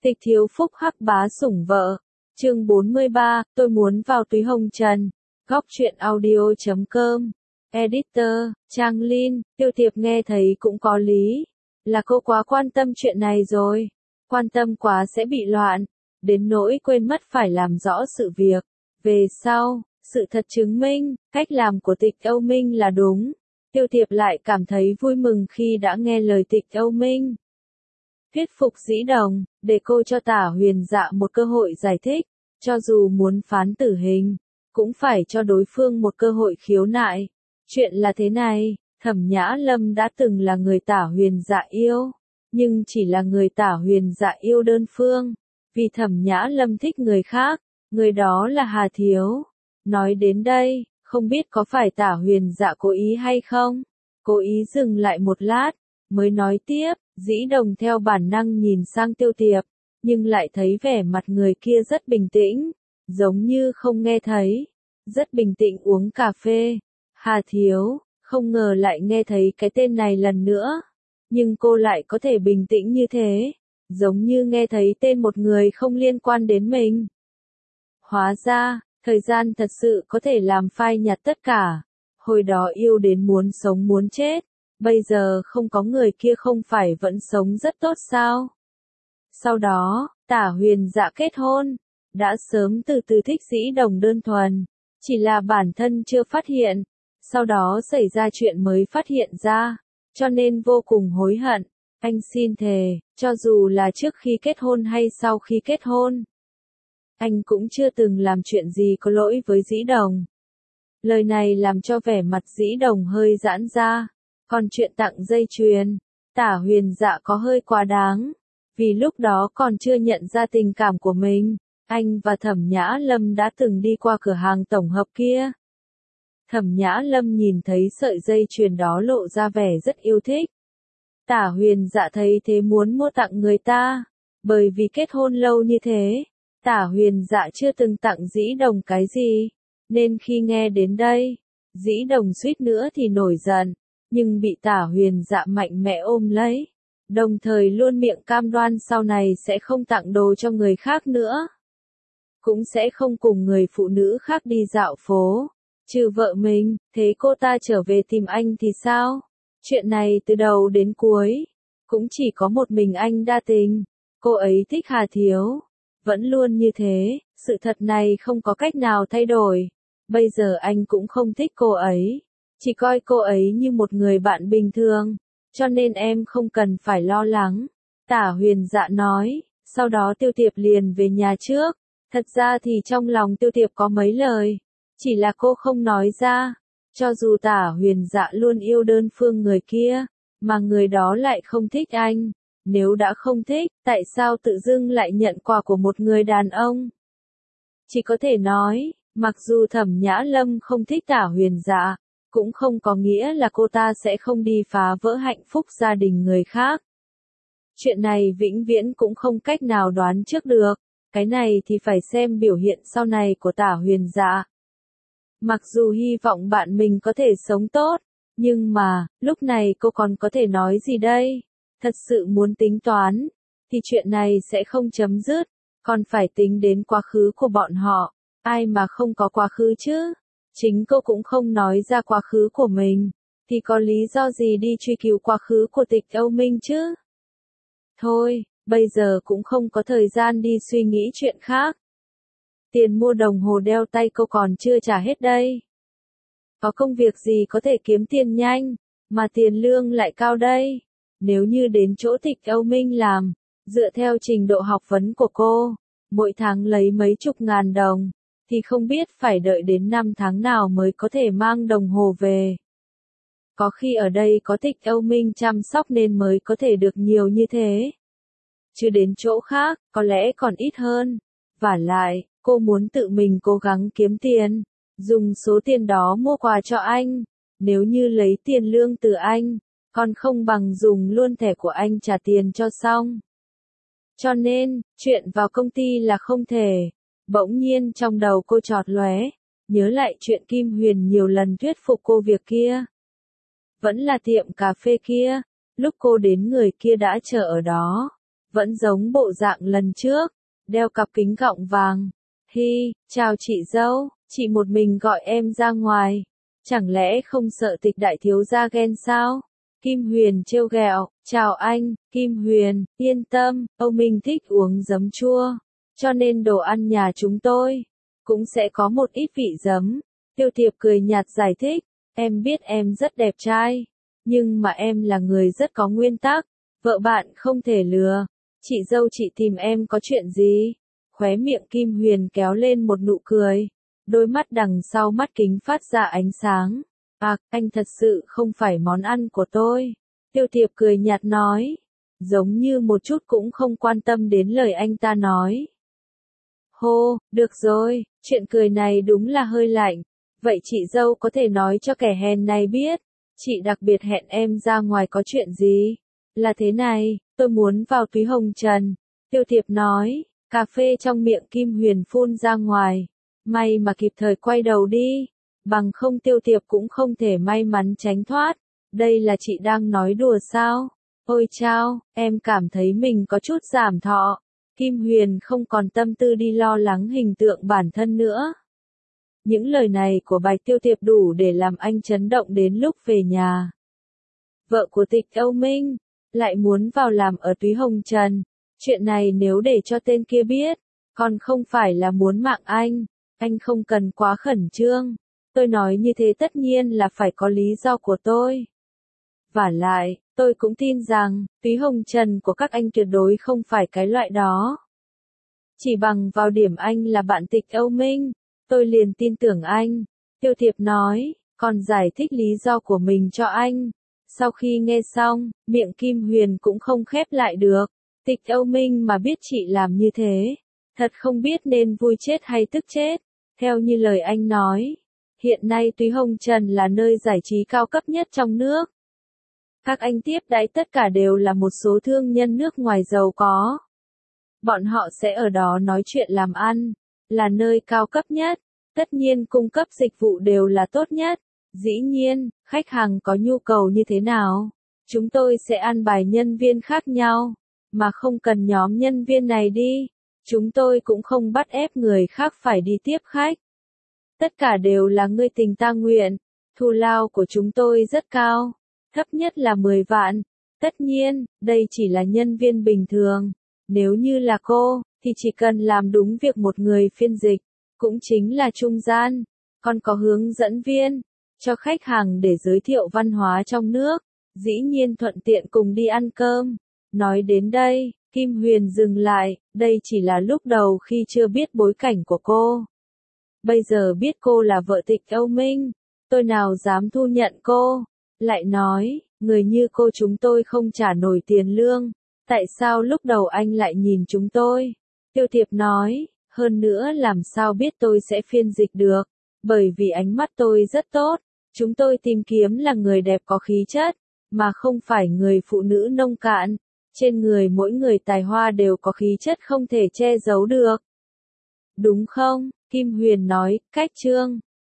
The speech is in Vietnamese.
Tịch thiếu phúc hắc bá sủng vợ. Chương 43, tôi muốn vào túi hồng trần. Góc truyện audio.com. Editor, Trang Linh, Tiêu Tiệp nghe thấy cũng có lý. Là cô quá quan tâm chuyện này rồi. Quan tâm quá sẽ bị loạn. Đến nỗi quên mất phải làm rõ sự việc. Về sau, sự thật chứng minh, cách làm của Tịch Âu Minh là đúng. Tiêu Tiệp lại cảm thấy vui mừng khi đã nghe lời Tịch Âu Minh. Thuyết phục Dĩ Đồng, để cô cho Tả Huyền Dạ một cơ hội giải thích, cho dù muốn phán tử hình, cũng phải cho đối phương một cơ hội khiếu nại. Chuyện là thế này, Thẩm Nhã Lâm đã từng là người Tả Huyền Dạ yêu, nhưng chỉ là người Tả Huyền Dạ yêu đơn phương, vì Thẩm Nhã Lâm thích người khác, người đó là Hà Thiếu. Nói đến đây, không biết có phải Tả Huyền Dạ cố ý hay không? Cố ý dừng lại một lát, mới nói tiếp. Dĩ Đồng theo bản năng nhìn sang Tiêu Tiệp, nhưng lại thấy vẻ mặt người kia rất bình tĩnh, giống như không nghe thấy, rất bình tĩnh uống cà phê. Hà Thiếu, không ngờ lại nghe thấy cái tên này lần nữa, nhưng cô lại có thể bình tĩnh như thế, giống như nghe thấy tên một người không liên quan đến mình. Hóa ra, thời gian thật sự có thể làm phai nhạt tất cả, hồi đó yêu đến muốn sống muốn chết. Bây giờ không có người kia không phải vẫn sống rất tốt sao? Sau đó, Tả Huyền Dạ kết hôn, đã sớm từ từ thích Dĩ Đồng đơn thuần, chỉ là bản thân chưa phát hiện, sau đó xảy ra chuyện mới phát hiện ra, cho nên vô cùng hối hận. Anh xin thề, cho dù là trước khi kết hôn hay sau khi kết hôn, anh cũng chưa từng làm chuyện gì có lỗi với Dĩ Đồng. Lời này làm cho vẻ mặt Dĩ Đồng hơi giãn ra. Còn chuyện tặng dây chuyền, Tả Huyền Dạ có hơi quá đáng, vì lúc đó còn chưa nhận ra tình cảm của mình, anh và Thẩm Nhã Lâm đã từng đi qua cửa hàng tổng hợp kia. Thẩm Nhã Lâm nhìn thấy sợi dây chuyền đó lộ ra vẻ rất yêu thích. Tả Huyền Dạ thấy thế muốn mua tặng người ta, bởi vì kết hôn lâu như thế, Tả Huyền Dạ chưa từng tặng Dĩ Đồng cái gì, nên khi nghe đến đây, Dĩ Đồng suýt nữa thì nổi giận. Nhưng bị Tả Huyền Dạ mạnh mẽ ôm lấy, đồng thời luôn miệng cam đoan sau này sẽ không tặng đồ cho người khác nữa. Cũng sẽ không cùng người phụ nữ khác đi dạo phố, trừ vợ mình, thế cô ta trở về tìm anh thì sao? Chuyện này từ đầu đến cuối, cũng chỉ có một mình anh đa tình, cô ấy thích Hà Thiếu, vẫn luôn như thế, sự thật này không có cách nào thay đổi, bây giờ anh cũng không thích cô ấy. Chỉ coi cô ấy như một người bạn bình thường, cho nên em không cần phải lo lắng. Tả Huyền Dạ nói, sau đó Tiêu Tiệp liền về nhà trước. Thật ra thì trong lòng Tiêu Tiệp có mấy lời, chỉ là cô không nói ra. Cho dù Tả Huyền Dạ luôn yêu đơn phương người kia, mà người đó lại không thích anh. Nếu đã không thích, tại sao tự dưng lại nhận quà của một người đàn ông? Chỉ có thể nói, mặc dù Thẩm Nhã Lâm không thích Tả Huyền Dạ, cũng không có nghĩa là cô ta sẽ không đi phá vỡ hạnh phúc gia đình người khác. Chuyện này vĩnh viễn cũng không cách nào đoán trước được, cái này thì phải xem biểu hiện sau này của Tả Huyền Dạ. Mặc dù hy vọng bạn mình có thể sống tốt, nhưng mà, lúc này cô còn có thể nói gì đây? Thật sự muốn tính toán, thì chuyện này sẽ không chấm dứt, còn phải tính đến quá khứ của bọn họ, ai mà không có quá khứ chứ? Chính cô cũng không nói ra quá khứ của mình, thì có lý do gì đi truy cứu quá khứ của Tịch Âu Minh chứ? Thôi, bây giờ cũng không có thời gian đi suy nghĩ chuyện khác. Tiền mua đồng hồ đeo tay cô còn chưa trả hết đây. Có công việc gì có thể kiếm tiền nhanh, mà tiền lương lại cao đây? Nếu như đến chỗ Tịch Âu Minh làm, dựa theo trình độ học vấn của cô, mỗi tháng lấy mấy chục ngàn đồng. Thì không biết phải đợi đến 5 tháng nào mới có thể mang đồng hồ về. Có khi ở đây có Tịch Âu Minh chăm sóc nên mới có thể được nhiều như thế. Chứ đến chỗ khác, có lẽ còn ít hơn. Vả lại, cô muốn tự mình cố gắng kiếm tiền, dùng số tiền đó mua quà cho anh. Nếu như lấy tiền lương từ anh, còn không bằng dùng luôn thẻ của anh trả tiền cho xong. Cho nên, chuyện vào công ty là không thể. Bỗng nhiên trong đầu cô chợt lóe, nhớ lại chuyện Kim Huyền nhiều lần thuyết phục cô việc kia. Vẫn là tiệm cà phê kia, lúc cô đến người kia đã chờ ở đó. vẫn giống bộ dạng lần trước, đeo cặp kính gọng vàng. Hi, chào chị dâu, chị một mình gọi em ra ngoài. Chẳng lẽ không sợ Tịch đại thiếu gia ghen sao? Kim Huyền trêu ghẹo, chào anh, Kim Huyền, yên tâm, Âu Minh thích uống giấm chua, cho nên đồ ăn nhà chúng tôi cũng sẽ có một ít vị giấm. Tiêu Tiệp cười nhạt giải thích, em biết em rất đẹp trai, nhưng mà em là người rất có nguyên tắc, vợ bạn không thể lừa. Chị dâu chị tìm em có chuyện gì? Khóe miệng Kim Huyền kéo lên một nụ cười, đôi mắt đằng sau mắt kính phát ra ánh sáng. À, anh thật sự không phải món ăn của tôi. Tiêu Tiệp cười nhạt nói, giống như một chút cũng không quan tâm đến lời anh ta nói. Hô, được rồi, chuyện cười này đúng là hơi lạnh. Vậy chị dâu có thể nói cho kẻ hèn này biết, chị đặc biệt hẹn em ra ngoài có chuyện gì? Là thế này, tôi muốn vào túy hồng trần. Tiêu Tiệp nói, cà phê trong miệng Kim Huyền phun ra ngoài. May mà kịp thời quay đầu đi, bằng không Tiêu Tiệp cũng không thể may mắn tránh thoát. Đây là chị đang nói đùa sao? Ôi chao, em cảm thấy mình có chút giảm thọ. Kim Huyền không còn tâm tư đi lo lắng hình tượng bản thân nữa. Những lời này của Bạch Tiêu Tiệp đủ để làm anh chấn động đến lúc về nhà. Vợ của Tịch Âu Minh lại muốn vào làm ở túy hồng trần. Chuyện này nếu để cho tên kia biết, còn không phải là muốn mạng anh không cần quá khẩn trương. Tôi nói như thế tất nhiên là phải có lý do của tôi. Vả lại, tôi cũng tin rằng, túy hồng trần của các anh tuyệt đối không phải cái loại đó. Chỉ bằng vào điểm anh là bạn Tịch Âu Minh, tôi liền tin tưởng anh. Tiêu Tiệp nói, còn giải thích lý do của mình cho anh. Sau khi nghe xong, miệng Kim Huyền cũng không khép lại được. Tịch Âu Minh mà biết chị làm như thế, thật không biết nên vui chết hay tức chết. Theo như lời anh nói, hiện nay túy hồng trần là nơi giải trí cao cấp nhất trong nước. Các anh tiếp đãi tất cả đều là một số thương nhân nước ngoài giàu có. Bọn họ sẽ ở đó nói chuyện làm ăn, là nơi cao cấp nhất, tất nhiên cung cấp dịch vụ đều là tốt nhất. Dĩ nhiên, khách hàng có nhu cầu như thế nào, chúng tôi sẽ an bài nhân viên khác nhau, mà không cần nhóm nhân viên này đi. Chúng tôi cũng không bắt ép người khác phải đi tiếp khách. Tất cả đều là ngươi tình ta nguyện, thù lao của chúng tôi rất cao, thấp nhất là 10 vạn. Tất nhiên, đây chỉ là nhân viên bình thường. Nếu như là cô, thì chỉ cần làm đúng việc một người phiên dịch, cũng chính là trung gian, còn có hướng dẫn viên, cho khách hàng để giới thiệu văn hóa trong nước, dĩ nhiên thuận tiện cùng đi ăn cơm. Nói đến đây, Kim Huyền dừng lại, đây chỉ là lúc đầu khi chưa biết bối cảnh của cô. Bây giờ biết cô là vợ Tịch Âu Minh, tôi nào dám thu nhận cô. Lại nói, người như cô chúng tôi không trả nổi tiền lương. Tại sao lúc đầu anh lại nhìn chúng tôi? Tiêu Tiệp nói, hơn nữa làm sao biết tôi sẽ phiên dịch được, bởi vì ánh mắt tôi rất tốt. Chúng tôi tìm kiếm là người đẹp có khí chất, mà không phải người phụ nữ nông cạn. Trên người mỗi người tài hoa đều có khí chất không thể che giấu được. Đúng không? Kim Huyền nói, cách chương.